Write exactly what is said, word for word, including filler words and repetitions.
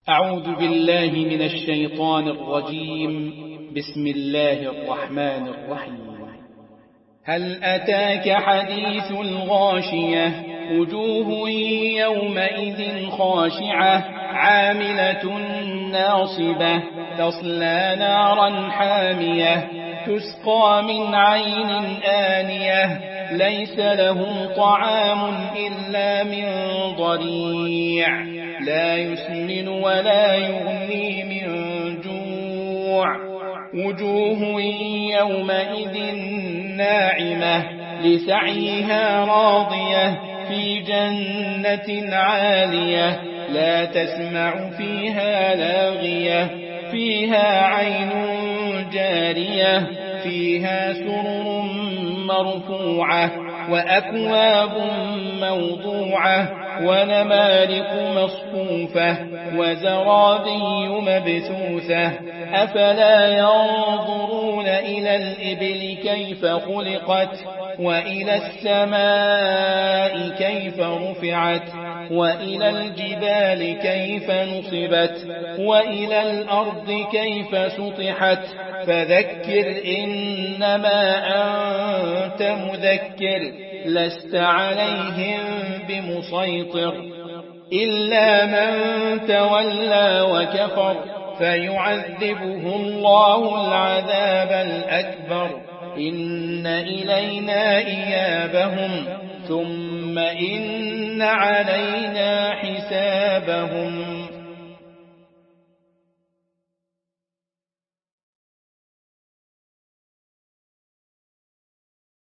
أعوذ بالله من الشيطان الرجيم. بسم الله الرحمن الرحيم. هل أتاك حديث الغاشية؟ وجوه يومئذ خاشعة عاملة ناصبة تصلى نارا حامية تسقى من عين آنية ليس لهم طعام إلا من ضريع لا يسمن ولا يغني من جوع. وجوه يومئذ ناعمة لسعيها راضية في جنة عالية لا تسمع فيها لاغية فيها عين جارية فيها سرر مرفوعة وأكواب موضوعة ونمارق مصفوفة وزرابي مبثوثة أفلا ينظرون إلى الإبل كيف خلقت وإلى السماء كيف رفعت وإلى الجبال كيف نصبت وإلى الأرض كيف سطحت فذكر إنما أنت مذكر لست عليهم بمسيطر إلا من تولى وكفر فيعذبه الله العذاب الأكبر إن إلينا إيابهم ثم إن علينا حسابهم.